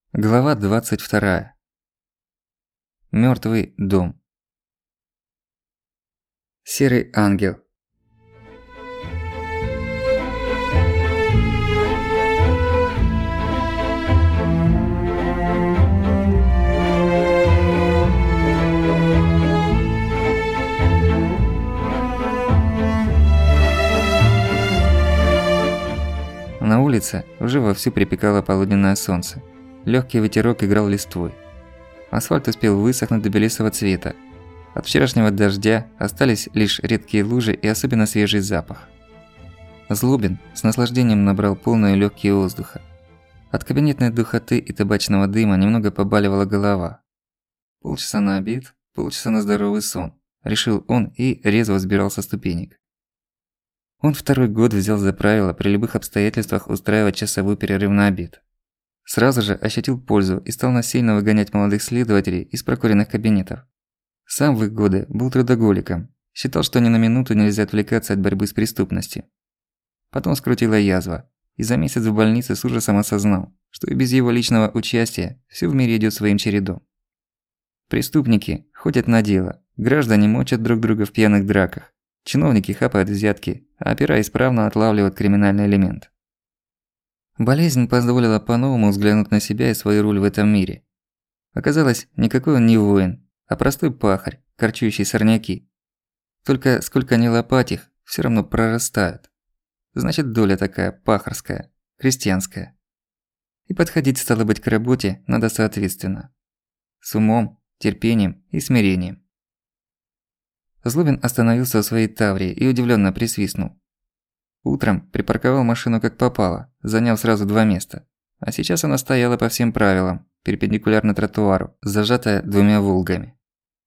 Глава 22. Мёртвый дом. Серый ангел. На улице уже вовсю припекало полуденное солнце. Лёгкий ветерок играл листвой. Асфальт успел высохнуть до белесого цвета. От вчерашнего дождя остались лишь редкие лужи и особенно свежий запах. Злобин с наслаждением набрал полные лёгкие воздуха. От кабинетной духоты и табачного дыма немного побаливала голова. Полчаса на обед, полчаса на здоровый сон, решил он и резво взбирался со ступенек. Он второй год взял за правило при любых обстоятельствах устраивать часовой перерыв на обед. Сразу же ощутил пользу и стал насильно выгонять молодых следователей из прокуренных кабинетов. Сам в их годы был трудоголиком, считал, что ни на минуту нельзя отвлекаться от борьбы с преступностью. Потом скрутила язва, и за месяц в больнице с ужасом осознал, что и без его личного участия всё в мире идёт своим чередом. Преступники ходят на дело, граждане мочат друг друга в пьяных драках, чиновники хапают взятки, а опера исправно отлавливают криминальный элемент. Болезнь позволила по-новому взглянуть на себя и свою роль в этом мире. Оказалось, никакой он не воин, а простой пахарь, корчующий сорняки. Только сколько ни лопать их, всё равно прорастают. Значит, доля такая пахарская, крестьянская. И подходить, стало быть, к работе надо соответственно. С умом, терпением и смирением. Злобин остановился у своей Таврии и удивлённо присвистнул. Утром припарковал машину как попало, заняв сразу 2 места. А сейчас она стояла по всем правилам, перпендикулярно тротуару, зажатая 2 «Волгами».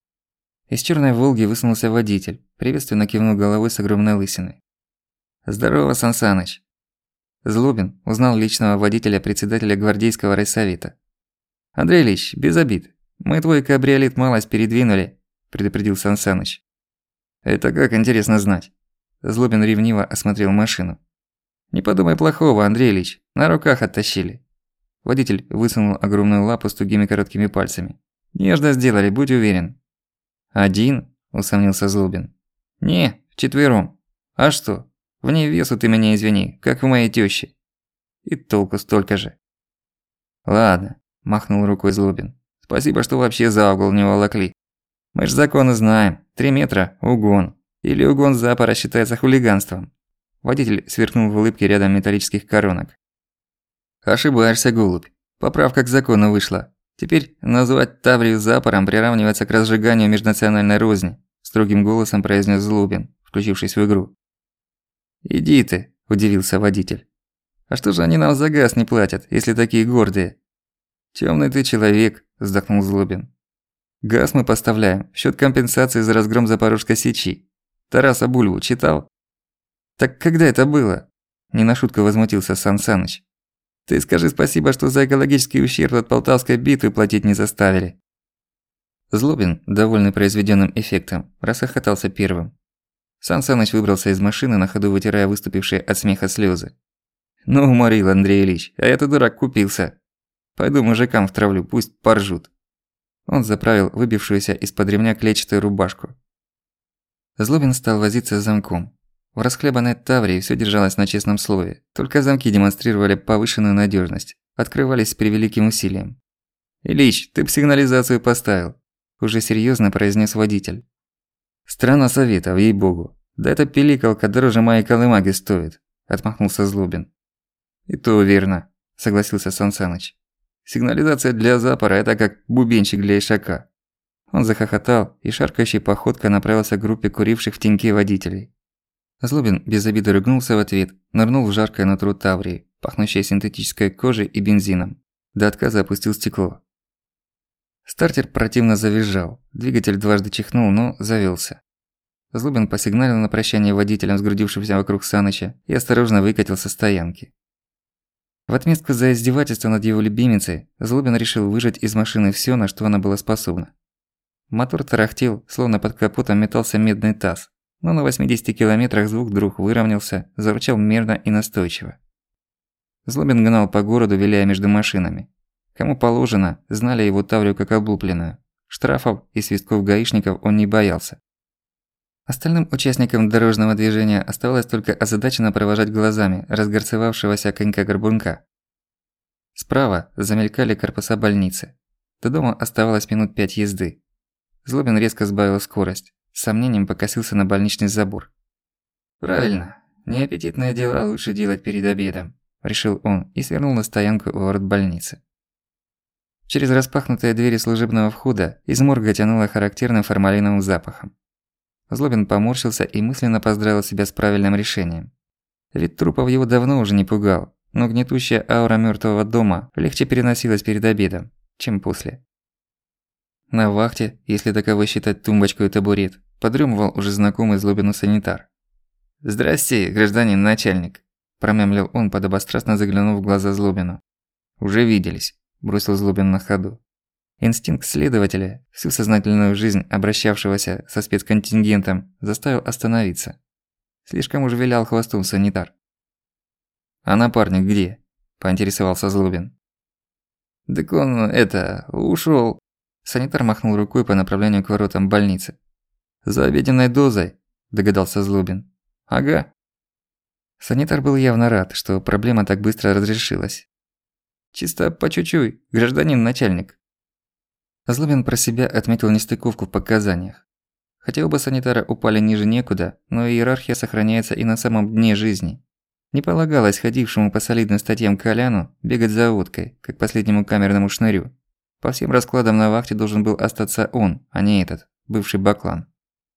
Из чёрной «Волги» высунулся водитель, приветственно кивнул головой с огромной лысиной. «Здорово, Сан Саныч!» Злобин узнал личного водителя председателя гвардейского райсовета. «Андрей Ильич, без обид. Мы твой кабриолет малость передвинули», – предупредил Сан Саныч. «Это как, интересно знать?» Злобин ревниво осмотрел машину. «Не подумай плохого, Андрей Ильич, на руках оттащили». Водитель высунул огромную лапу с тугими короткими пальцами. «Нежно сделали, будь уверен». «Один?» – усомнился Злобин. «Не, вчетвером. А что? В ней весу ты меня извини, как в моей тёще. И толку столько же». «Ладно», – махнул рукой Злобин. «Спасибо, что вообще за угол не волокли. Мы ж законы знаем. 3 метра – угон. Или угон запора считается хулиганством». Водитель сверкнул в улыбке рядом металлических коронок. «Ошибаешься, голубь. Поправка к закону вышла. Теперь назвать Таврию запором приравнивается к разжиганию межнациональной розни», – строгим голосом произнес Злобин, включившись в игру. «Иди ты», – удивился водитель. «А что же они нам за газ не платят, если такие гордые?» «Тёмный ты человек», – вздохнул Злобин. «Газ мы поставляем в счёт компенсации за разгром Запорожской сечи. Тараса Бульбу читал?» «Так когда это было?» – не на шутку возмутился Сан Саныч. «Ты скажи спасибо, что за экологический ущерб от Полтавской битвы платить не заставили». Злобин, довольный произведённым эффектом, расхохотался первым. Сан Саныч выбрался из машины, на ходу вытирая выступившие от смеха слёзы. «Ну, уморил, Андрей Ильич, а я-то дурак купился. Пойду мужикам втравлю, пусть поржут». Он заправил выбившуюся из-под ремня клетчатую рубашку. Злобин стал возиться с замком. В расхлябанной Таврии всё держалось на честном слове, только замки демонстрировали повышенную надёжность, открывались с превеликим усилием. «Ильич, ты б сигнализацию поставил», – уже серьёзно произнес водитель. «Страна советов, ей-богу. Да эта пиликалка дороже моей колымаги стоит», – отмахнулся Злобин. «И то верно», – согласился Сан Саныч. «Сигнализация для запора – это как бубенчик для ишака». Он захохотал и шаркающей походкой направился к группе куривших в теньке водителей. Злобин без обиды ругнулся в ответ, нырнул в жаркое нутро Таврии, пахнущее синтетической кожей и бензином. До отказа опустил стекло. Стартер противно завизжал, двигатель дважды чихнул, но завёлся. Злобин посигналил на прощание водителям, сгрудившимся вокруг Саныча, и осторожно выкатил со стоянки. В отместку за издевательство над его любимицей, Злобин решил выжать из машины всё, на что она была способна. Мотор тарахтел, словно под капотом метался медный таз, но на 80 километрах звук вдруг выровнялся, зарычал мерно и настойчиво. Злобин гнал по городу, виляя между машинами. Кому положено, знали его Таврию как облупленную. Штрафов и свистков гаишников он не боялся. Остальным участникам дорожного движения оставалось только озадаченно провожать глазами разгорцевавшегося конька-горбунка. Справа замелькали корпуса больницы. До дома оставалось минут 5 езды. Злобин резко сбавил скорость, с сомнением покосился на больничный забор. «Правильно, неаппетитное дело лучше делать перед обедом», – решил он и свернул на стоянку у ворот больницы. Через распахнутые двери служебного входа из морга тянуло характерным формалиновым запахом. Злобин поморщился и мысленно поздравил себя с правильным решением. Вид трупов его давно уже не пугал, но гнетущая аура мёртвого дома легче переносилась перед обедом, чем после. На вахте, если таковой считать тумбочку и табурет, подрёмывал уже знакомый Злобину санитар. «Здрасте, гражданин начальник», – промямлил он, подобострастно заглянув в глаза Злобину. «Уже виделись», – бросил Злобин на ходу. Инстинкт следователя, всю сознательную жизнь обращавшегося со спецконтингентом, заставил остановиться. Слишком уж вилял хвостом санитар. «А напарник где?» – поинтересовался Злобин. «Так он, ушёл». Санитар махнул рукой по направлению к воротам больницы. «За обеденной дозой», – догадался Злобин. «Ага». Санитар был явно рад, что проблема так быстро разрешилась. «Чисто по чуть-чуть, гражданин начальник». Злобин про себя отметил нестыковку в показаниях. Хотя оба санитара упали ниже некуда, но иерархия сохраняется и на самом дне жизни. Не полагалось ходившему по солидным статьям Коляну бегать за уткой, как последнему камерному шнырю. По всем раскладам на вахте должен был остаться он, а не этот, бывший баклан.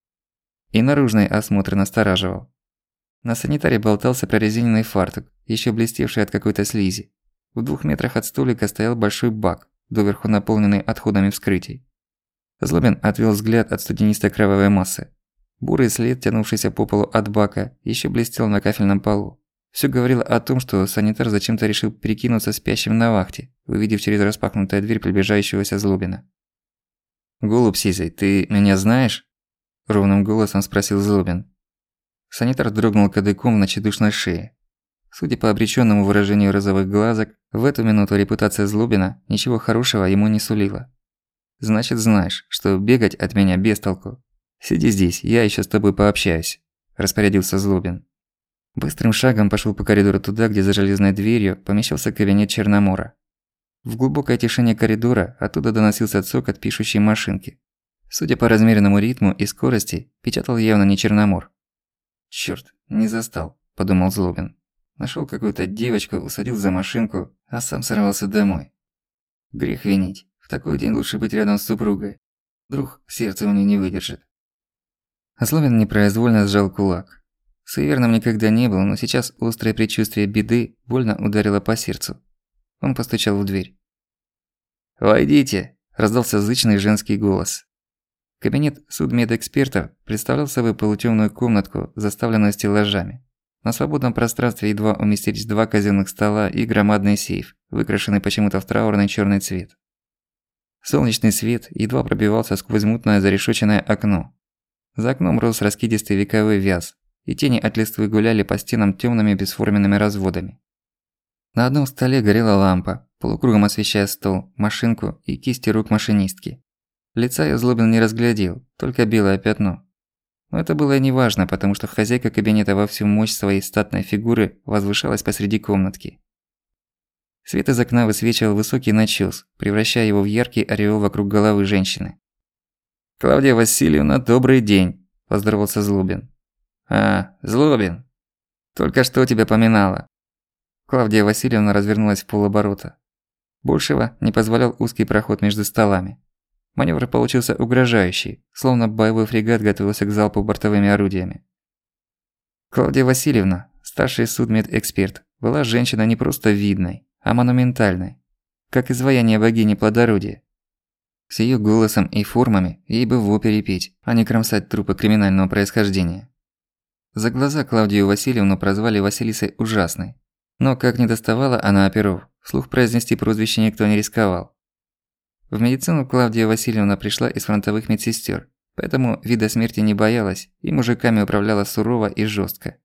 И наружный осмотр настораживал. На санитаре болтался прорезиненный фартук, ещё блестевший от какой-то слизи. В 2 метрах от столика стоял большой бак, доверху наполненный отходами вскрытий. Злобин отвел взгляд от студенистой кровавой массы. Бурый след, тянувшийся по полу от бака, ещё блестел на кафельном полу. Всё говорило о том, что санитар зачем-то решил перекинуться спящим на вахте, увидев через распахнутую дверь приближающегося Злобина. «Голубь сизый, ты меня знаешь?» – ровным голосом спросил Злобин. Санитар дрогнул кадыком в ночедушной шее. Судя по обречённому выражению розовых глазок, в эту минуту репутация Злобина ничего хорошего ему не сулила. «Значит, знаешь, что бегать от меня без толку. Сиди здесь, я ещё с тобой пообщаюсь», – распорядился Злобин. Быстрым шагом пошёл по коридору туда, где за железной дверью помещался кабинет Черномора. В глубокой тишине коридора оттуда доносился цокот пишущей машинки. Судя по размеренному ритму и скорости, печатал явно не Черномор. «Чёрт, не застал», – подумал Злобин. Нашёл какую-то девочку, усадил за машинку, а сам сорвался домой. Грех винить. В такой день лучше быть рядом с супругой. Вдруг сердце у неё не выдержит. Злобин непроизвольно сжал кулак. Суеверным никогда не был, но сейчас острое предчувствие беды больно ударило по сердцу. Он постучал в дверь. «Войдите!» – раздался зычный женский голос. Кабинет судмедэкспертов представлял собой полутемную комнатку, заставленную стеллажами. На свободном пространстве едва уместились 2 казенных стола и громадный сейф, выкрашенный почему-то в траурный чёрный цвет. Солнечный свет едва пробивался сквозь мутное зарешоченное окно. За окном рос раскидистый вековой вяз, и тени от листвы гуляли по стенам тёмными бесформенными разводами. На одном столе горела лампа, полукругом освещая стол, машинку и кисти рук машинистки. Лица её Злобин не разглядел, только белое пятно. Но это было и неважно, потому что хозяйка кабинета во всю мощь своей статной фигуры возвышалась посреди комнатки. Свет из окна высвечивал высокий начёс, превращая его в яркий ореол вокруг головы женщины. «Клавдия Васильевна, добрый день!» – поздоровался Злобин. «А, Злобин! Только что тебя поминала!» Клавдия Васильевна развернулась в полоборота. Большего не позволял узкий проход между столами. Манёвр получился угрожающий, словно боевой фрегат готовился к залпу бортовыми орудиями. Клавдия Васильевна, старший судмедэксперт, была женщина не просто видной, а монументальной, как изваяние богини плодородия. С её голосом и формами ей бы в опере петь, а не кромсать трупы криминального происхождения. За глаза Клавдию Васильевну прозвали Василисой Ужасной. Но как не доставала она оперов, вслух произнести прозвище никто не рисковал. В медицину Клавдия Васильевна пришла из фронтовых медсестёр, поэтому вида смерти не боялась и мужиками управляла сурово и жёстко.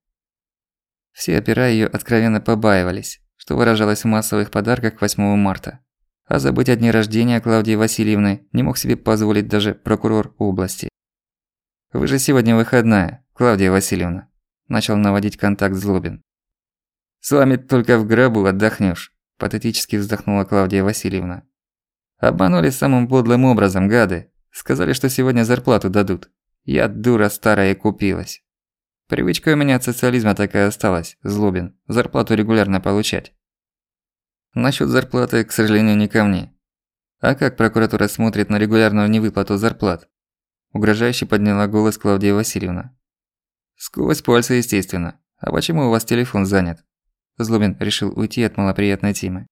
Все опера её откровенно побаивались, что выражалось в массовых подарках к 8 марта. А забыть о дне рождения Клавдии Васильевны не мог себе позволить даже прокурор области. «Вы же сегодня выходная, Клавдия Васильевна», – начал наводить контакт Злобин. «С вами только в гробу отдохнёшь», – патетически вздохнула Клавдия Васильевна. «Обманули самым подлым образом, гады. Сказали, что сегодня зарплату дадут. Я, дура старая, и купилась. Привычка у меня от социализма такая осталась, Злобин, зарплату регулярно получать. Насчёт зарплаты, к сожалению, не ко мне. А как прокуратура смотрит на регулярную невыплату зарплат?» Угрожающе подняла голос Клавдия Васильевна. «Сквозь пальцы, естественно. А почему у вас телефон занят?» Злобин решил уйти от малоприятной темы.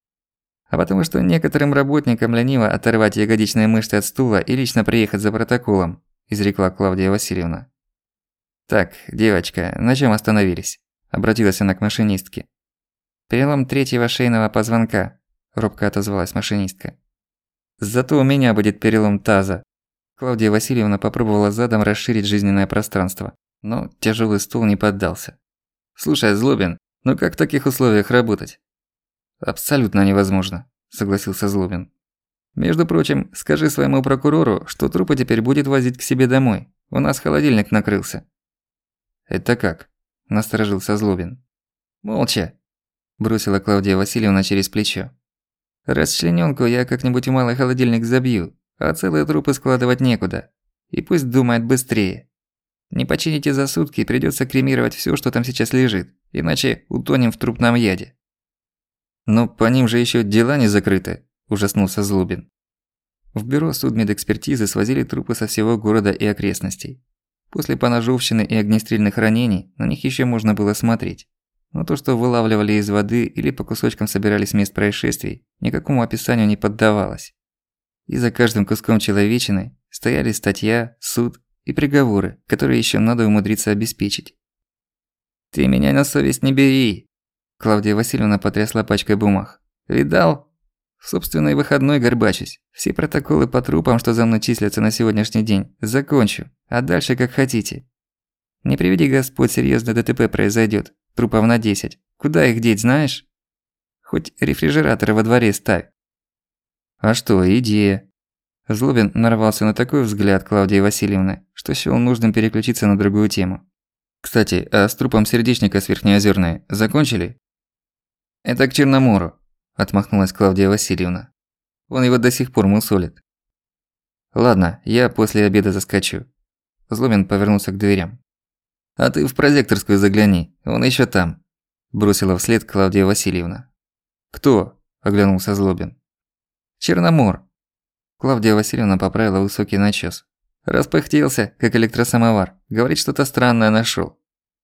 «А потому что некоторым работникам лениво оторвать ягодичные мышцы от стула и лично приехать за протоколом», изрекла Клавдия Васильевна. «Так, девочка, на чём остановились?» Обратилась она к машинистке. «Перелом третьего шейного позвонка», робко отозвалась машинистка. «Зато у меня будет перелом таза». Клавдия Васильевна попробовала задом расширить жизненное пространство, но тяжёлый стул не поддался. «Слушай, Злобин, ну как в таких условиях работать?» «Абсолютно невозможно», – согласился Злобин. «Между прочим, скажи своему прокурору, что трупы теперь будет возить к себе домой. У нас холодильник накрылся». «Это как?» – насторожился Злобин. «Молча», – бросила Клавдия Васильевна через плечо. «Расчленёнку я как-нибудь в малый холодильник забью, а целые трупы складывать некуда. И пусть думает быстрее. Не почините за сутки, придётся кремировать всё, что там сейчас лежит, иначе утонем в трупном яде». «Но по ним же ещё дела не закрыты», – ужаснулся Злобин. В бюро судмедэкспертизы свозили трупы со всего города и окрестностей. После поножовщины и огнестрельных ранений на них ещё можно было смотреть. Но то, что вылавливали из воды или по кусочкам собирали с мест происшествий, никакому описанию не поддавалось. И за каждым куском человечины стояли статья, суд и приговоры, которые ещё надо умудриться обеспечить. «Ты меня на совесть не бери!» Клавдия Васильевна потрясла пачкой бумаг. «Видал? В собственный выходной горбачусь. Все протоколы по трупам, что за мной числятся на сегодняшний день, закончу, а дальше как хотите. Не приведи Господь, серьёзное ДТП произойдёт, трупов на 10. Куда их деть, знаешь? Хоть рефрижераторы во дворе ставь». «А что, идея?» Злобин нарвался на такой взгляд Клавдии Васильевны, что счёл нужным переключиться на другую тему. «Кстати, а с трупом сердечника с Верхнеозерной закончили?» «Это к Черномору», – отмахнулась Клавдия Васильевна. «Он его до сих пор мусолит». «Ладно, я после обеда заскочу». Злобин повернулся к дверям. «А ты в прозекторскую загляни, он ещё там», – бросила вслед Клавдия Васильевна. «Кто?» – оглянулся Злобин. «Черномор». Клавдия Васильевна поправила высокий начёс. «Распыхтелся, как электросамовар. Говорит, что-то странное нашёл».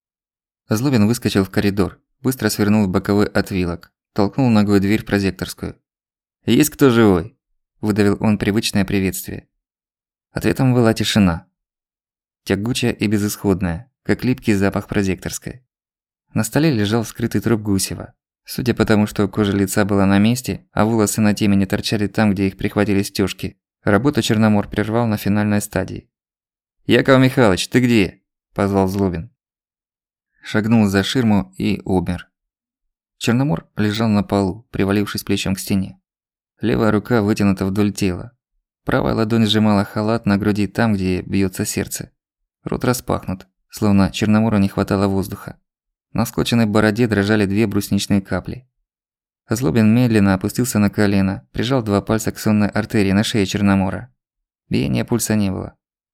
Злобин выскочил в коридор, быстро свернул в боковой отвилок, толкнул ногой дверь в прозекторскую. «Есть кто живой?» – выдавил он привычное приветствие. Ответом была тишина. Тягучая и безысходная, как липкий запах прозекторской. На столе лежал вскрытый труп Гусева. Судя по тому, что кожа лица была на месте, а волосы на темени торчали там, где их прихватили стёжки, работу Черномор прервал на финальной стадии. «Яков Михайлович, ты где?» – позвал Злобин. Шагнул за ширму и умер. Черномор лежал на полу, привалившись плечом к стене. Левая рука вытянута вдоль тела. Правая ладонь сжимала халат на груди там, где бьётся сердце. Рот распахнут, словно Черномору не хватало воздуха. На склоченной бороде дрожали 2 брусничные капли. Злобин медленно опустился на колено, прижал 2 пальца к сонной артерии на шее Черномора. Биения пульса не было.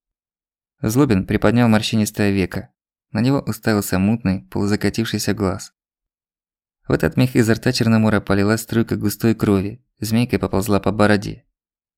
Злобин приподнял морщинистое веко. На него уставился мутный, полузакатившийся глаз. В этот миг изо рта Черномора полилась струйка густой крови, змейкой поползла по бороде.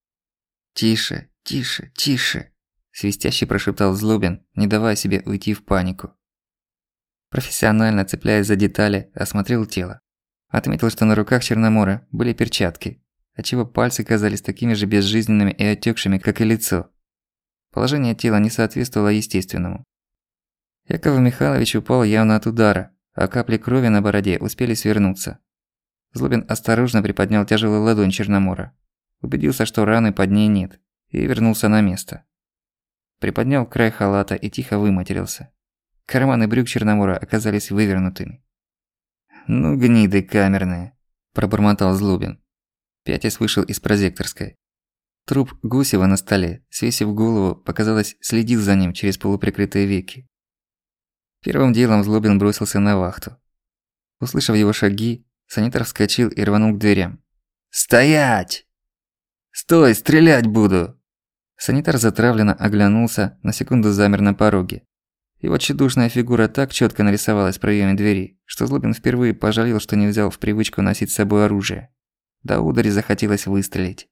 «Тише, тише, тише!» – свистяще прошептал Злобин, не давая себе уйти в панику. Профессионально, цепляясь за детали, осмотрел тело. Отметил, что на руках Черномора были перчатки, отчего пальцы казались такими же безжизненными и отёкшими, как и лицо. Положение тела не соответствовало естественному. Яков Михайлович упал явно от удара, а капли крови на бороде успели свернуться. Злобин осторожно приподнял тяжелую ладонь Черномора, убедился, что раны под ней нет, и вернулся на место. Приподнял край халата и тихо выматерился. Карманы брюк Черномора оказались вывернутыми. «Ну, гниды камерные», – пробормотал Злобин. Пятясь вышел из прозекторской. Труп Гусева на столе, свесив голову, показалось, следил за ним через полуприкрытые веки. Первым делом Злобин бросился на вахту. Услышав его шаги, санитар вскочил и рванул к дверям. «Стоять! Стой, стрелять буду!» Санитар затравленно оглянулся, на секунду замер на пороге. Его тщедушная фигура так чётко нарисовалась в проёме двери, что Злобин впервые пожалел, что не взял в привычку носить с собой оружие. До удари захотелось выстрелить.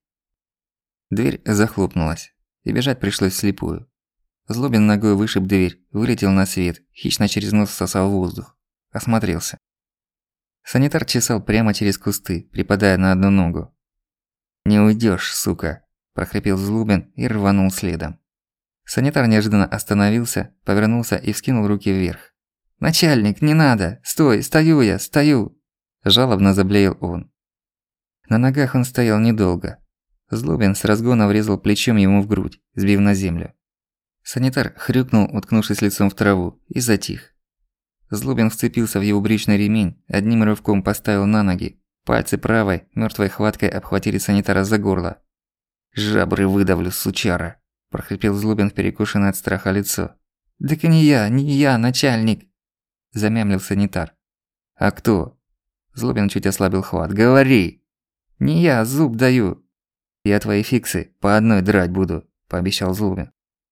Дверь захлопнулась, и бежать пришлось вслепую. Злобин ногой вышиб дверь, вылетел на свет, хищно через нос всосал воздух. Осмотрелся. Санитар чесал прямо через кусты, припадая на одну ногу. «Не уйдёшь, сука!» – прохрипел Злобин и рванул следом. Санитар неожиданно остановился, повернулся и вскинул руки вверх. «Начальник, не надо! Стой! Стою я! Стою!» Жалобно заблеял он. На ногах он стоял недолго. Злобин с разгона врезал плечом ему в грудь, сбив на землю. Санитар хрюкнул, уткнувшись лицом в траву, и затих. Злобин вцепился в его брючный ремень, одним рывком поставил на ноги. Пальцы правой, мёртвой хваткой обхватили санитара за горло. «Жабры выдавлю, сучара!» – прохрипел Злобин в перекошенное от страха лицо. «Так не я, начальник!» – замямлил санитар. «А кто?» Злобин чуть ослабил хват. «Говори!» «Не я, зуб даю!» «Я твои фиксы по одной драть буду», – пообещал Злобин.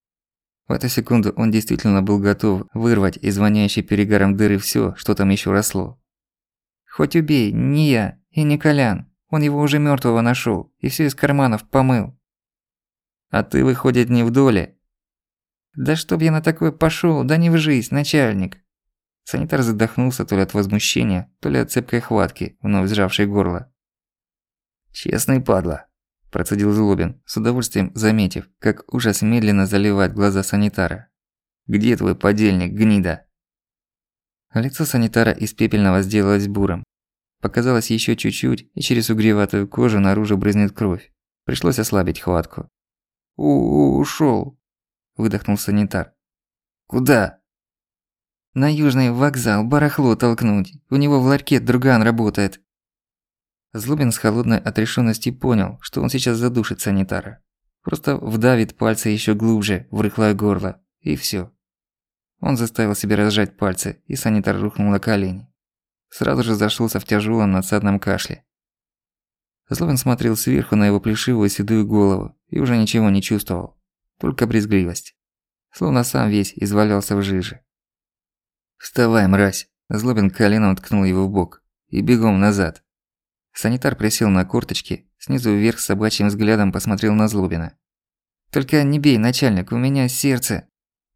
В эту секунду он действительно был готов вырвать из воняющей перегаром дыры всё, что там ещё росло. «Хоть убей, не я и не Колян. Он его уже мёртвого нашёл и всё из карманов помыл». «А ты, выходит, не в доле?» «Да чтоб я на такое пошёл, да не в жизнь, начальник». Санитар задохнулся то ли от возмущения, то ли от цепкой хватки, вновь сжавшей горло. «Честный падла», – процедил Злобин, с удовольствием заметив, как ужас медленно заливает глаза санитара. «Где твой подельник, гнида?» Лицо санитара из пепельного сделалось бурым. Показалось ещё чуть-чуть, и через угреватую кожу наружу брызнет кровь. Пришлось ослабить хватку. «Ушёл», – выдохнул санитар. «Куда?» «На Южный вокзал барахло толкнуть. У него в ларьке друган работает». Злобин с холодной отрешённостью понял, что он сейчас задушит санитара. Просто вдавит пальцы ещё глубже в рыхлое горло, и всё. Он заставил себя разжать пальцы, и санитар рухнул на колени. Сразу же зашёлся в тяжёлом надсадном кашле. Злобин смотрел сверху на его плешивую седую голову и уже ничего не чувствовал, только брезгливость. Словно сам весь извалялся в жиже. «Вставай, мразь!» Злобин коленом ткнул его в бок. «И бегом назад!» Санитар присел на корточки, снизу вверх с собачьим взглядом посмотрел на Злобина. «Только не бей, начальник, у меня сердце!»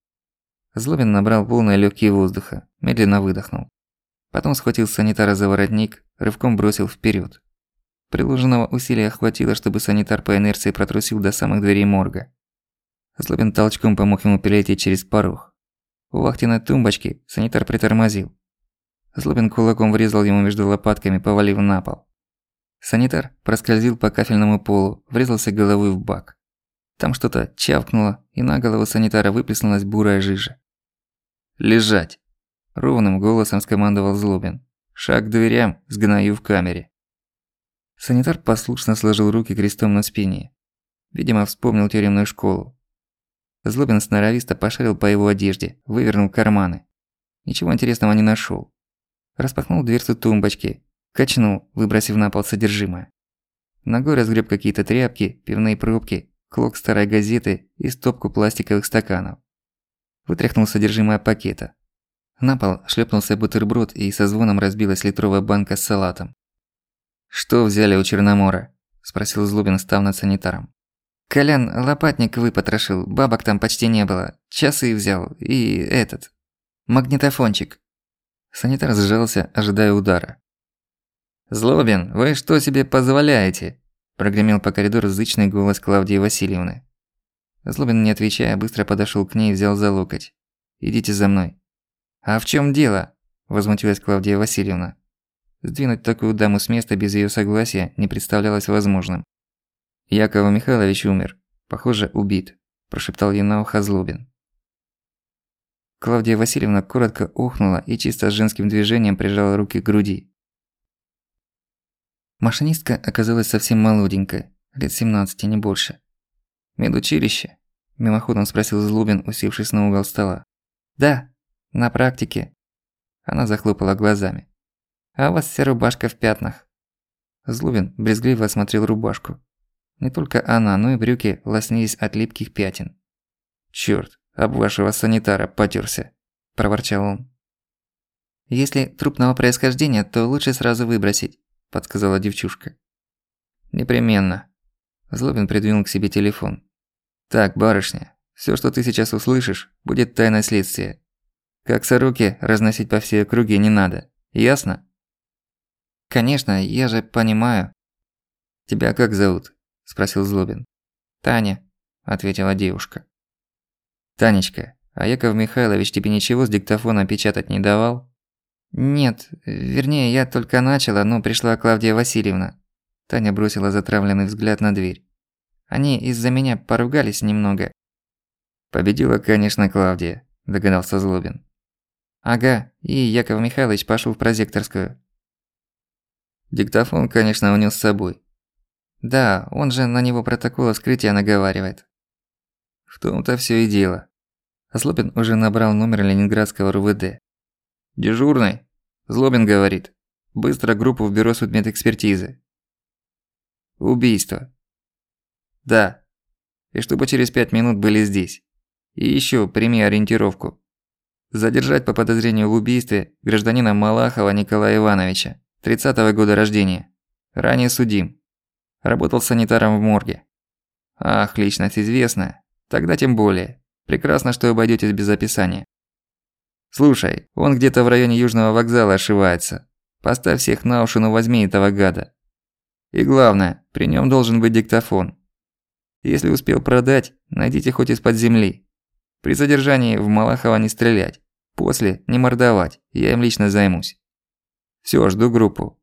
Злобин набрал полные лёгкие воздуха, медленно выдохнул. Потом схватил санитара за воротник, рывком бросил вперёд. Приложенного усилия хватило, чтобы санитар по инерции протрусил до самых дверей морга. Злобин толчком помог ему перелететь через порог. У вахтенной тумбочки санитар притормозил. Злобин кулаком врезал ему между лопатками, повалив на пол. Санитар проскользил по кафельному полу, врезался головой в бак. Там что-то чавкнуло, и на голову санитара выплеснулась бурая жижа. «Лежать!» – ровным голосом скомандовал Злобин. «Шаг к дверям, сгною в камере». Санитар послушно сложил руки крестом на спине. Видимо, вспомнил тюремную школу. Злобин сноровисто пошарил по его одежде, вывернул карманы. Ничего интересного не нашёл. Распахнул дверцу тумбочки, качнул, выбросив на пол содержимое. Ногой разгреб какие-то тряпки, пивные пробки, клок старой газеты и стопку пластиковых стаканов. Вытряхнул содержимое пакета. На пол шлепнулся бутерброд, и со звоном разбилась литровая банка с салатом. «Что взяли у Черномора?» – спросил Злобин, став над санитаром. «Колян лопатник выпотрошил, бабок там почти не было. Часы взял и этот... магнитофончик». Санитар сжался, ожидая удара. «Злобин, вы что себе позволяете?» – прогремел по коридору зычный голос Клавдии Васильевны. Злобин, не отвечая, быстро подошёл к ней и взял за локоть. «Идите за мной». «А в чём дело?» – возмутилась Клавдия Васильевна. Сдвинуть такую даму с места без её согласия не представлялось возможным. «Яков Михайлович умер. Похоже, убит», – прошептал ей на ухо Злобин. Клавдия Васильевна коротко охнула и чисто с женским движением прижала руки к груди. Машинистка оказалась совсем молоденькая, лет 17, не больше. «Медучилище?» – мимоходом спросил Злобин, усевшись на угол стола. «Да, на практике». Она захлопала глазами. «А у вас вся рубашка в пятнах». Злобин брезгливо осмотрел рубашку. Не только она, но и брюки лоснились от липких пятен. «Чёрт, об вашего санитара потёрся», – проворчал он. «Если трупного происхождения, то лучше сразу выбросить», – подсказала девчушка. «Непременно». Злобин придвинул к себе телефон. «Так, барышня, всё, что ты сейчас услышишь, будет тайной следствия. Как сороки разносить по всей округе не надо. Ясно?» «Конечно, я же понимаю». «Тебя как зовут?» – спросил Злобин. «Таня», – ответила девушка. «Танечка, а Яков Михайлович тебе ничего с диктофона печатать не давал?» «Нет, вернее, я только начала, но пришла Клавдия Васильевна». Таня бросила затравленный взгляд на дверь. «Они из-за меня поругались немного». «Победила, конечно, Клавдия», – догадался Злобин. «Ага, и Яков Михайлович пошёл в прозекторскую». «Диктофон, конечно, унес с собой». «Да, он же на него протокол вскрытия наговаривает». «В том-то всё и дело». Злобин уже набрал номер ленинградского РУВД. «Дежурный?» Злобин говорит. «Быстро группу в бюро судмедэкспертизы». «Убийство». «Да. И чтобы через 5 минут были здесь. И ещё прими ориентировку. Задержать по подозрению в убийстве гражданина Малахова Николая Ивановича, 30-го года рождения. Ранее судим. Работал санитаром в морге. Ах, личность известная. Тогда тем более. Прекрасно, что обойдётесь без описания. Слушай, он где-то в районе Южного вокзала ошивается. Поставь всех на уши, но возьми этого гада. И главное, при нём должен быть диктофон. Если успел продать, найдите хоть из-под земли. При задержании в Малахова не стрелять. После не мордовать, я им лично займусь. Всё, жду группу».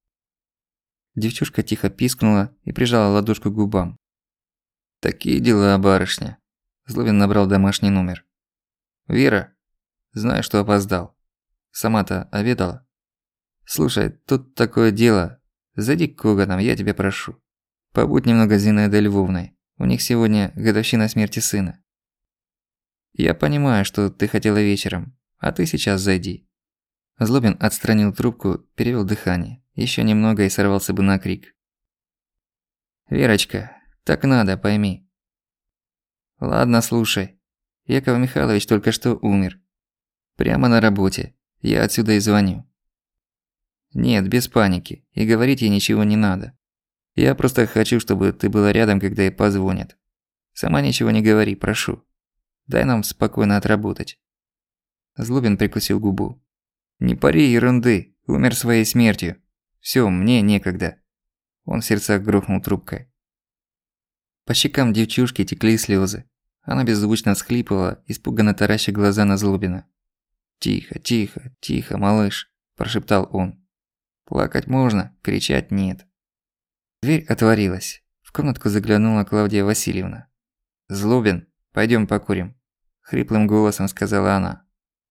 Девчушка тихо пискнула и прижала ладошку к губам. «Такие дела, барышня». Злобин набрал домашний номер. «Вера, знаю, что опоздал. Сама-то обедала? Слушай, тут такое дело. Зайди к Коганам, я тебя прошу. Побудь немного с Зинаидой Львовной. У них сегодня годовщина смерти сына. Я понимаю, что ты хотела вечером, а ты сейчас зайди». Злобин отстранил трубку, перевёл дыхание. Ещё немного и сорвался бы на крик. «Верочка, так надо, пойми». «Ладно, слушай. Яков Михайлович только что умер. Прямо на работе. Я отсюда и звоню». «Нет, без паники. И говорить ей ничего не надо. Я просто хочу, чтобы ты была рядом, когда ей позвонят. Сама ничего не говори, прошу. Дай нам спокойно отработать». Злобин прикусил губу. «Не пари ерунды. Умер своей смертью. Всё, мне некогда». Он в сердцах грохнул трубкой. По щекам девчушки текли слёзы. Она беззвучно всхлипывала, испуганно тараща глаза на Злобина. «Тихо, тихо, тихо, малыш», – прошептал он. «Плакать можно, кричать нет». Дверь отворилась. В комнатку заглянула Клавдия Васильевна. «Злобин, пойдём покурим», – хриплым голосом сказала она.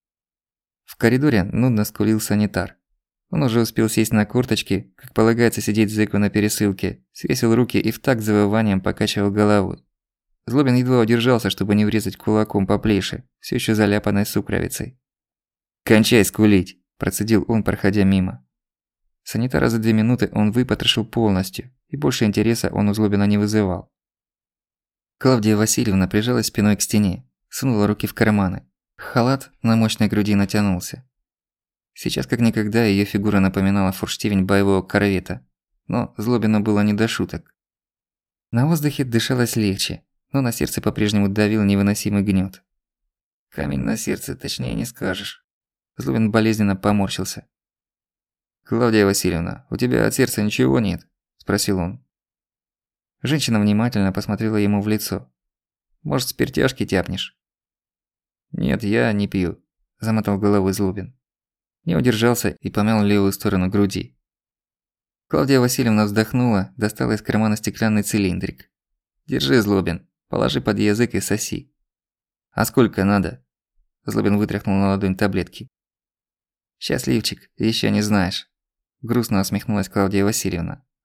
В коридоре нудно скулил санитар. Он уже успел сесть на корточки, как полагается сидеть зэку на пересылке, свесил руки и в такт завыванием покачивал головой. Злобин едва удержался, чтобы не врезать кулаком по плеше, всё ещё заляпанной сукровицей. «Кончай скулить!» – процедил он, проходя мимо. Санитара за 2 минуты он выпотрошил полностью, и больше интереса он у Злобина не вызывал. Клавдия Васильевна прижалась спиной к стене, сунула руки в карманы. Халат на мощной груди натянулся. Сейчас как никогда её фигура напоминала форштевень боевого корвета, но Злобину было не до шуток. На воздухе дышалось легче, но на сердце по-прежнему давил невыносимый гнёт. «Камень на сердце, точнее не скажешь». Злобин болезненно поморщился. «Клавдия Васильевна, у тебя от сердца ничего нет?» – спросил он. Женщина внимательно посмотрела ему в лицо. «Может, спиртяшки тяпнешь?» «Нет, я не пью», – замотал головой Злобин. Не удержался и помял левую сторону груди. Клавдия Васильевна вздохнула, достала из кармана стеклянный цилиндрик. «Держи, Злобин, положи под язык и соси». «А сколько надо?» Злобин вытряхнул на ладонь таблетки. «Счастливчик, ещё не знаешь», – грустно усмехнулась Клавдия Васильевна.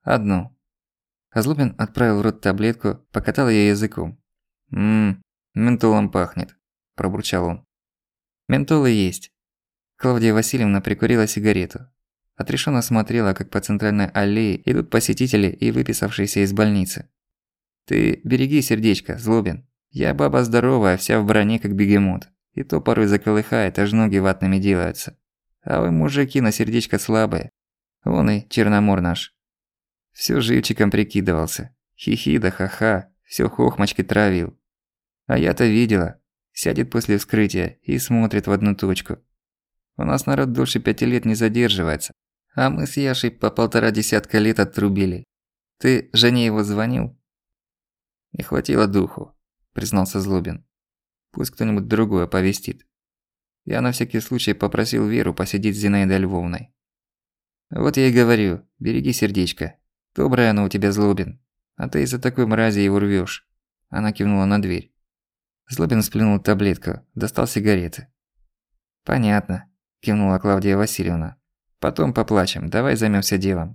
Одну. Злобин отправил в рот таблетку, покатал её языком. Ментолом пахнет», – пробурчал он. «Ментол и есть». Клавдия Васильевна прикурила сигарету. Отрешённо смотрела, как по центральной аллее идут посетители и выписавшиеся из больницы. «Ты береги сердечко, Злобин. Я баба здоровая, вся в броне, как бегемот. И то порой заколыхает, аж ноги ватными делаются. А вы, мужики, на сердечко слабые. Вон и Черномор наш. Всё живчиком прикидывался. Хихи да ха-ха, всё хохмочкой травил. А я-то видела. Сядет после вскрытия и смотрит в одну точку. У нас народ дольше 5 лет не задерживается. А мы с Яшей по 1,5 десятка лет отрубили. Ты жене его звонил?» «Не хватило духу», – признался Злобин. «Пусть кто-нибудь другой оповестит. Я на всякий случай попросил Веру посидеть с Зинаидой Львовной. Вот я и говорю, береги сердечко. Доброе оно у тебя, Злобин. А ты из-за такой мрази его рвёшь». Она кивнула на дверь. Злобин сплюнул таблетку, достал сигареты. «Понятно», – кивнула Клавдия Васильевна. «Потом поплачем, давай займёмся делом».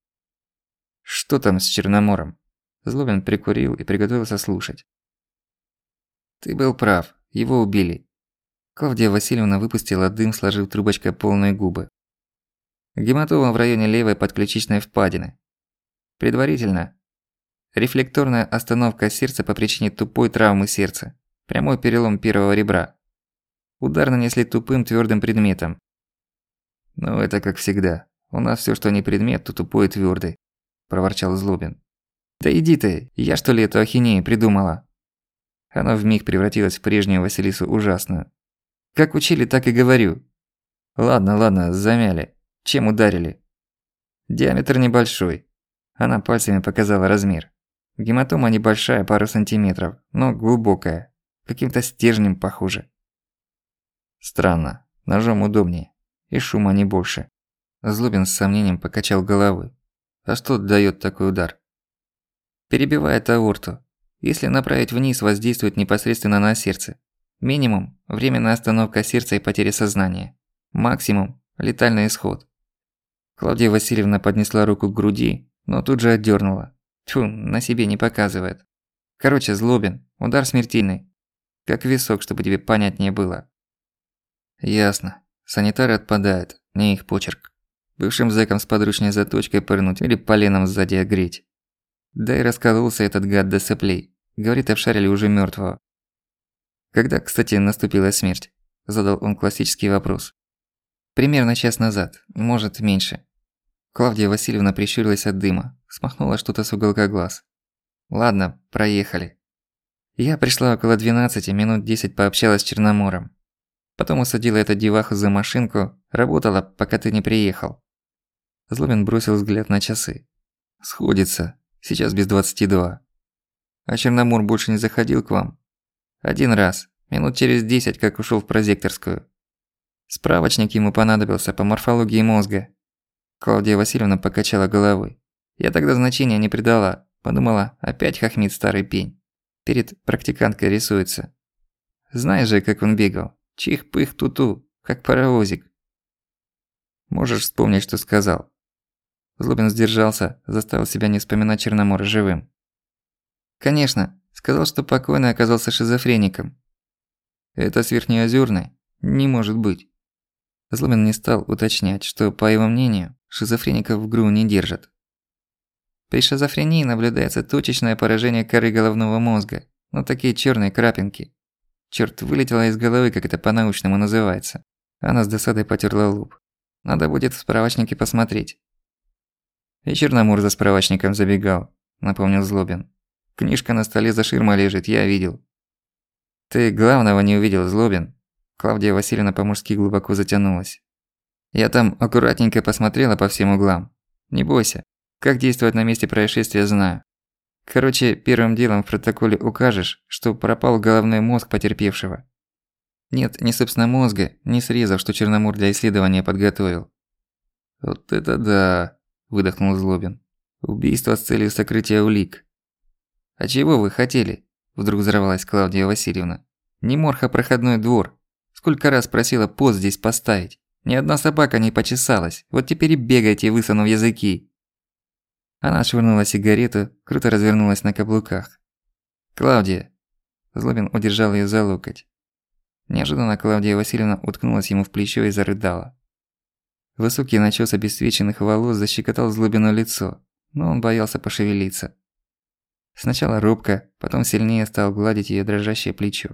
«Что там с Черномором?» Злобин прикурил и приготовился слушать. «Ты был прав, его убили». Клавдия Васильевна выпустила дым, сложив трубочкой полные губы. Гематома в районе левой подключичной впадины. Предварительно. Рефлекторная остановка сердца по причине тупой травмы сердца. Прямой перелом первого ребра. Удар нанесли тупым твёрдым предметом. «Ну это как всегда. У нас всё, что не предмет, то тупой и твёрдый», – проворчал Злобин. «Да иди ты, я что ли эту ахинею придумала?» Она вмиг превратилась в прежнюю Василису ужасную. «Как учили, так и говорю». «Ладно, замяли. Чем ударили?» «Диаметр небольшой». Она пальцами показала размер. Гематома небольшая, пару сантиметров, но глубокая. Каким-то стержнем похоже. «Странно. Ножом удобнее. И шума не больше». Злобин с сомнением покачал головой. «А что даёт такой удар?» «Перебивает аорту. Если направить вниз, воздействует непосредственно на сердце. Минимум – временная остановка сердца и потеря сознания. Максимум – летальный исход». Клавдия Васильевна поднесла руку к груди, но тут же отдёрнула. Тьфу, на себе не показывает. Короче, Злобин, удар смертельный. Как висок, чтобы тебе понятнее было. Ясно. Санитары отпадают, не их почерк. Бывшим зэкам с подручной заточкой пырнуть или поленом сзади огреть. Да и раскололся этот гад до соплей. Говорит, обшарили уже мёртвого. Когда, кстати, наступила смерть? Задал он классический вопрос. Примерно час назад, может, меньше. Клавдия Васильевна прищурилась от дыма, смахнула что-то с уголка глаз. Ладно, проехали. Я пришла около 12, минут 10 пообщалась с Черномором. Потом усадила эту деваху за машинку, работала, пока ты не приехал. Злобин бросил взгляд на часы. Сходится, сейчас без 22. А Черномор больше не заходил к вам? Один раз, минут через 10, как ушёл в прозекторскую. Справочник ему понадобился по морфологии мозга. Клавдия Васильевна покачала головой. Я тогда значения не придала. Подумала, опять хохмит старый пень. Перед практиканткой рисуется. Знаешь же, как он бегал? Чих-пых-ту-ту, как паровозик. Можешь вспомнить, что сказал? Злобин сдержался, заставил себя не вспоминать Черномора живым. Конечно, сказал, что покойный оказался шизофреником. Это с Верхнеозёрной? Не может быть. Злобин не стал уточнять, что, по его мнению, шизофреников в ГРУ не держат. При шизофрении наблюдается точечное поражение коры головного мозга, но такие чёрные крапинки. Чёрт, вылетело из головы, как это по-научному называется. Она с досадой потёрла лоб. Надо будет в справочнике посмотреть. И Черномор за справочником забегал, напомнил Злобин. Книжка на столе за ширмой лежит, я видел. Ты главного не увидел, Злобин. Клавдия Васильевна по-мужски глубоко затянулась. Я там аккуратненько посмотрела по всем углам. Не бойся, как действовать на месте происшествия знаю. Короче, первым делом в протоколе укажешь, что пропал головной мозг потерпевшего. Нет, ни собственно мозга, ни срезов, что Черномор для исследования подготовил. Вот это да, выдохнул Злобин. Убийство с целью сокрытия улик. А чего вы хотели? Вдруг взорвалась Клавдия Васильевна. Не морг, а проходной двор. Сколько раз просила пост здесь поставить. Ни одна собака не почесалась. Вот теперь и бегайте, высунув языки. Она отшвырнула сигарету, круто развернулась на каблуках. «Клавдия!» Злобин удержал её за локоть. Неожиданно Клавдия Васильевна уткнулась ему в плечо и зарыдала. Высокий начёс обесцвеченных волос защекотал Злобину лицо, но он боялся пошевелиться. Сначала робко, потом сильнее стал гладить её дрожащее плечо.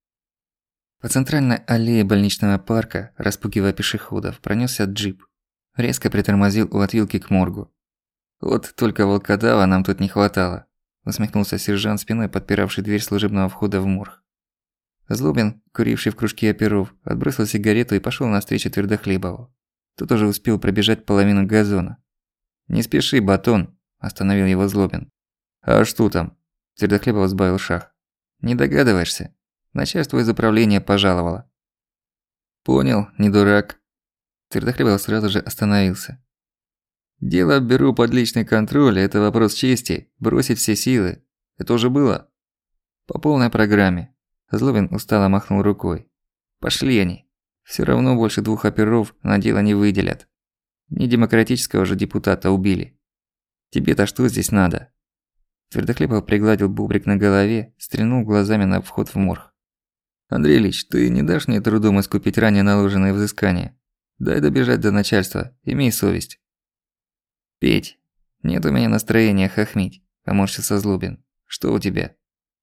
По центральной аллее больничного парка, распугивая пешеходов, пронёсся джип. Резко притормозил у отвилки к моргу. «Вот только волкодава нам тут не хватало», – усмехнулся сержант, спиной подпиравший дверь служебного входа в морг. Злобин, куривший в кружке оперов, отбросил сигарету и пошёл навстречу Твердохлебову. Тот уже успел пробежать половину газона. «Не спеши, батон», – остановил его Злобин. «А что там?» – Твердохлебов сбавил шаг. «Не догадываешься? Начальство из управления пожаловало». «Понял, не дурак». Твердохлебов сразу же остановился. «Дело беру под личный контроль, это вопрос чести, бросить все силы. Это уже было?» «По полной программе». Злобин устало махнул рукой. «Пошли они. Всё равно больше 2 оперов на дело не выделят. Не демократического же депутата убили. Тебе-то что здесь надо?» Твердохлебов пригладил бубрик на голове, стрельнул глазами на вход в морг. «Андрей Ильич, ты не дашь мне трудом искупить ранее наложенные взыскания? Дай добежать до начальства, имей совесть». «Петь, нет у меня настроения хохмить», – поморщился Злобин. «Что у тебя?»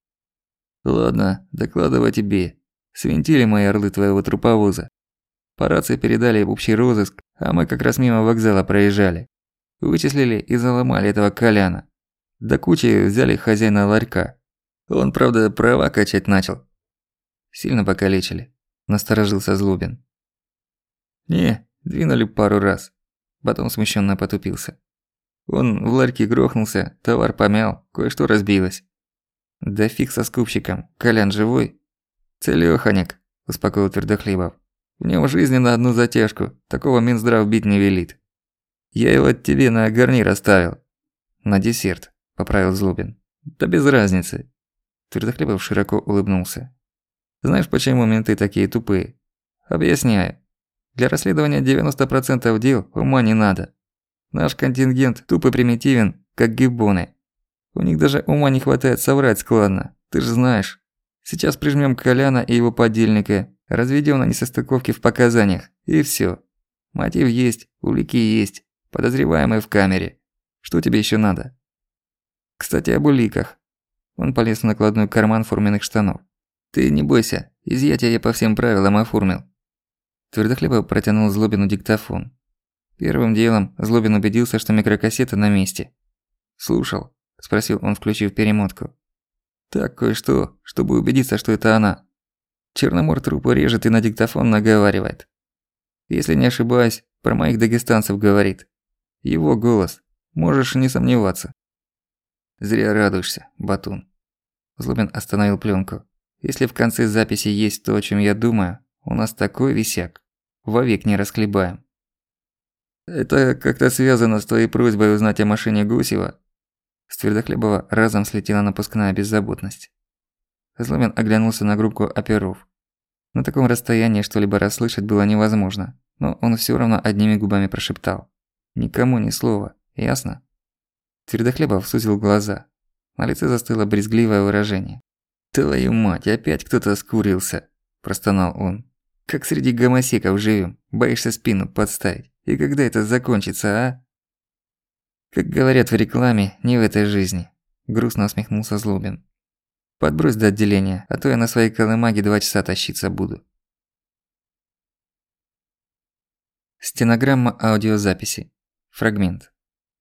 «Ладно, докладывай тебе. Свинтили мои орлы твоего труповоза. По рации передали в общий розыск, а мы как раз мимо вокзала проезжали. Вычислили и заломали этого Коляна. До кучи взяли хозяина ларька. Он, правда, права качать начал». «Сильно покалечили?» – насторожился Злобин. «Не, двинули пару раз». Потом смущенно потупился. Он в ларьке грохнулся, товар помял, кое-что разбилось. «Да фиг со скупщиком, Колян живой?» «Целёханик», – успокоил Твердохлебов. «У него жизни на одну затяжку, такого Минздрав бить не велит. Я его тебе на гарнир оставил». «На десерт», – поправил Злобин. «Да без разницы». Твердохлебов широко улыбнулся. «Знаешь, почему менты такие тупые? Объясняю. Для расследования 90% дел ума не надо. Наш контингент тупо примитивен, как гиббоны. У них даже ума не хватает соврать складно, ты же знаешь. Сейчас прижмём Коляна и его подельника, разведём на несостыковки в показаниях, и всё. Мотив есть, улики есть, подозреваемый в камере. Что тебе ещё надо? Кстати, об уликах». Он полез в накладной карман форменных штанов. «Ты не бойся, изъятие я по всем правилам оформил». Твердохлебов протянул Злобину диктофон. Первым делом Злобин убедился, что микрокассета на месте. «Слушал?» – спросил он, включив перемотку. «Так, кое-что, чтобы убедиться, что это она. Черномор трупы режет и на диктофон наговаривает. Если не ошибаюсь, про моих дагестанцев говорит. Его голос. Можешь не сомневаться». «Зря радуешься, Батун». Злобин остановил плёнку. «Если в конце записи есть то, о чём я думаю, у нас такой висяк. Вовек не расхлебаем». «Это как-то связано с твоей просьбой узнать о машине Гусева?» С Твердохлебова разом слетела напускная беззаботность. Злобин оглянулся на группку оперов. На таком расстоянии что-либо расслышать было невозможно, но он всё равно одними губами прошептал. «Никому ни слова, ясно?» Твердохлебов сузил глаза. На лице застыло брезгливое выражение. «Твою мать, опять кто-то скурился!» – простонал он. «Как среди гомосеков живём, боишься спину подставить. И когда это закончится, а?» «Как говорят в рекламе, не в этой жизни», – грустно усмехнулся Злобин. «Подбрось до отделения, а то я на своей колымаге 2 часа тащиться буду». Стенограмма аудиозаписи. Фрагмент.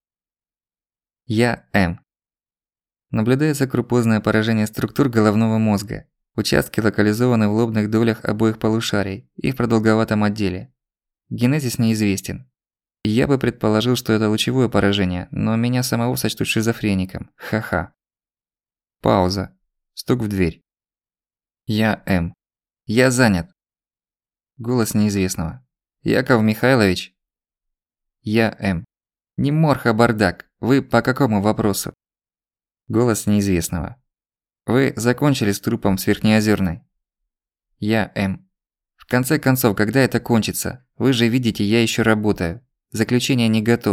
Я М. Наблюдается крупозное поражение структур головного мозга. Участки локализованы в лобных долях обоих полушарий и в продолговатом отделе. Генезис неизвестен. Я бы предположил, что это лучевое поражение, но меня самого сочтут шизофреником. Ха-ха. Пауза. Стук в дверь. Я М. Я занят. Голос неизвестного. Яков Михайлович. Я М. Не морх, а бардак. Вы по какому вопросу? Голос неизвестного. Вы закончили с трупом с Верхнеозерной? Я М. В конце концов, когда это кончится? Вы же видите, я ещё работаю. Заключение не готово.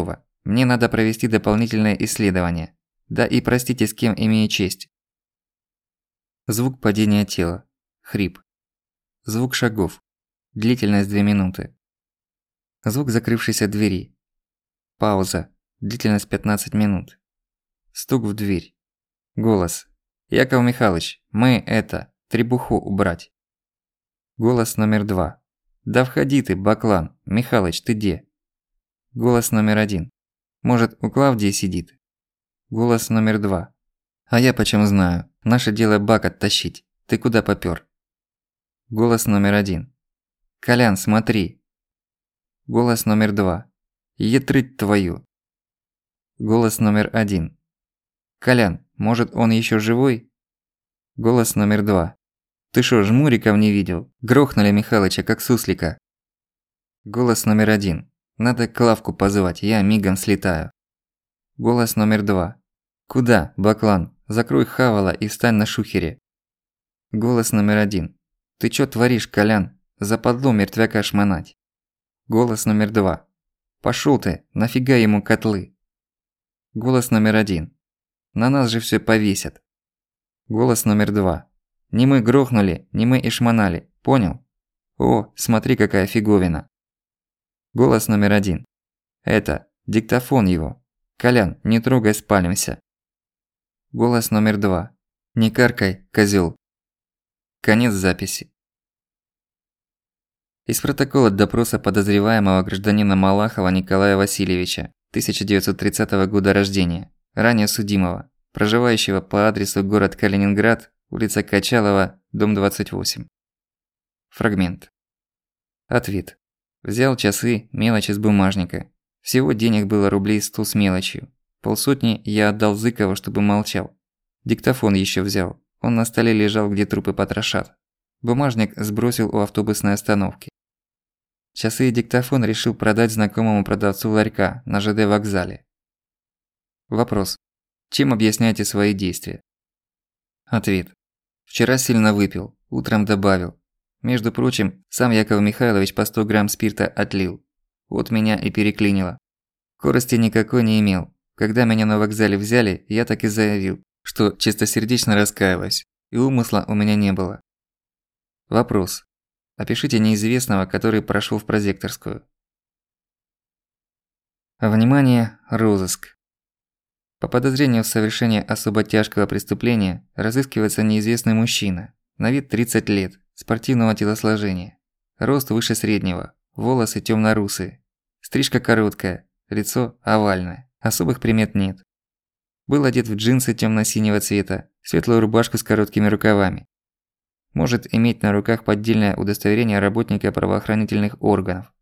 Мне надо провести дополнительное исследование. Да и простите, с кем имею честь. Звук падения тела. Хрип. Звук шагов. Длительность 2 минуты. Звук закрывшейся двери. Пауза. Длительность 15 минут. Стук в дверь. Голос. Яков Михайлович, мы требуху убрать. Голос номер 2. Да входи ты, баклан. Михалыч, ты где? Голос номер 1. Может, у Клавдии сидит? Голос номер 2. А я почем знаю? Наше дело бак оттащить. Ты куда попёр? Голос номер 1. Колян, смотри. Голос номер 2. Етрыть твою. Голос номер 1. Колян, может, он ещё живой? Голос номер 2. Ты шо, жмуриков не видел? Грохнули Михалыча, как суслика. Голос номер 1. Надо Клавку позвать, я мигом слетаю. Голос номер 2. Куда, баклан? Закрой хавала и встань на шухере. Голос номер 1. Ты чё творишь, Колян? Западло мертвяка шмонать. Голос номер 2. Пошёл ты, нафига ему котлы? Голос номер 1. На нас же всё повесят. Голос номер 2. Не мы грохнули, не мы и шмонали, понял? О, смотри, какая фиговина. Голос номер 1. Диктофон его. Колян, не трогай, спалимся. Голос номер 2. Не каркай, козёл. Конец записи. Из протокола допроса подозреваемого гражданина Малахова Николая Васильевича, 1930 года рождения, ранее судимого, проживающего по адресу город Калининград, улица Качалова, дом 28. Фрагмент. Ответ. Взял часы, мелочь из бумажника. Всего денег было рублей 100 с мелочью. Полсотни я отдал Зыкову, чтобы молчал. Диктофон ещё взял. Он на столе лежал, где трупы потрошат. Бумажник сбросил у автобусной остановки. Часы и диктофон решил продать знакомому продавцу ларька на ЖД вокзале. Вопрос. Чем объясняете свои действия? Ответ. Вчера сильно выпил, утром добавил. Между прочим, сам Яков Михайлович по 100 грамм спирта отлил. Вот меня и переклинило. Корости никакой не имел. Когда меня на вокзале взяли, я так и заявил, что чистосердечно раскаиваюсь, и умысла у меня не было. Вопрос. Опишите неизвестного, который прошёл в прозекторскую. Внимание, розыск. По подозрению в совершении особо тяжкого преступления разыскивается неизвестный мужчина, на вид 30 лет, спортивного телосложения, рост выше среднего, волосы тёмно-русые, стрижка короткая, лицо овальное, особых примет нет. Был одет в джинсы тёмно-синего цвета, светлую рубашку с короткими рукавами. Может иметь на руках поддельное удостоверение работника правоохранительных органов.